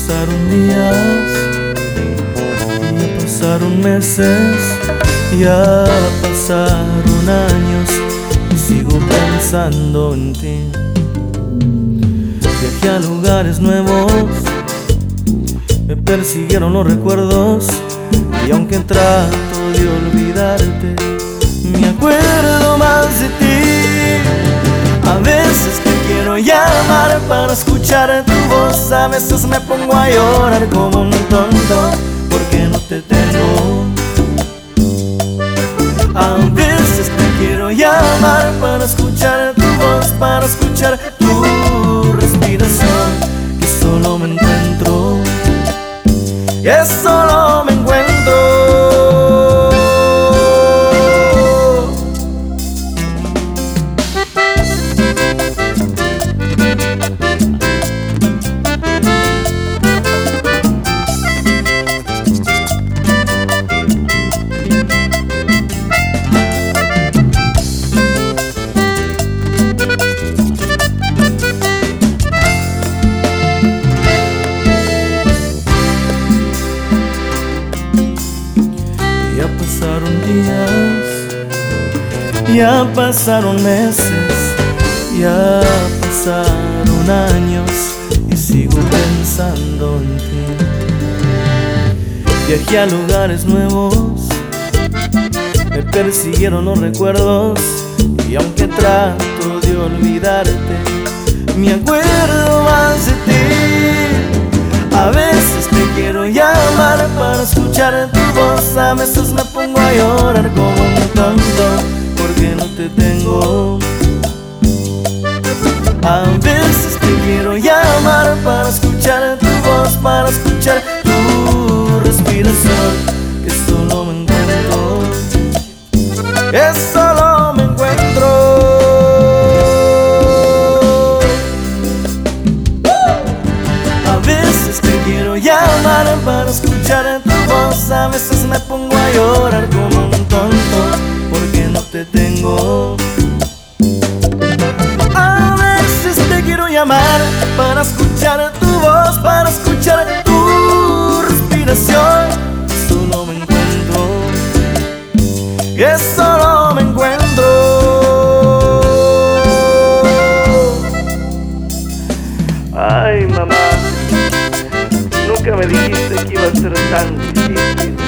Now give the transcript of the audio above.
pasaron días, ya pasaron meses, ya pasaron años y sigo pensando en ti. Viajé a lugares nuevos, me persiguieron los recuerdos, y aunque trato de olvidarte, me acuerdo más de ti. A veces te quiero llamar para escuchar tu voz, a veces me pongo a llorar como un tonto porque no te tengo. A veces te quiero llamar para escuchar tu voz, para escuchar tu respiración, que solo me encuentro, que solo me encuentro. Ya pasaron días, ya pasaron meses, ya pasaron años y sigo pensando en ti. Viajé a lugares nuevos, me persiguieron los recuerdos, y aunque trato de olvidarte, me acuerdo más de ti. A veces te quiero llamar para escuchar tu voz, a veces me pongo a llorar como un tonto porque no te tengo. A veces te quiero llamar para escuchar tu voz, para escuchar tu respiración, que solo me encuentro, que solo me encuentro. A veces te quiero llamar para escuchar tu voz, a veces me pongo a llorar como un tonto porque no te tengo. A veces te quiero llamar para escuchar tu voz, para escuchar tu respiración, que solo me encuentro, que solo me encuentro. Ay, mamá, nunca me dijiste que iba a ser tan difícil.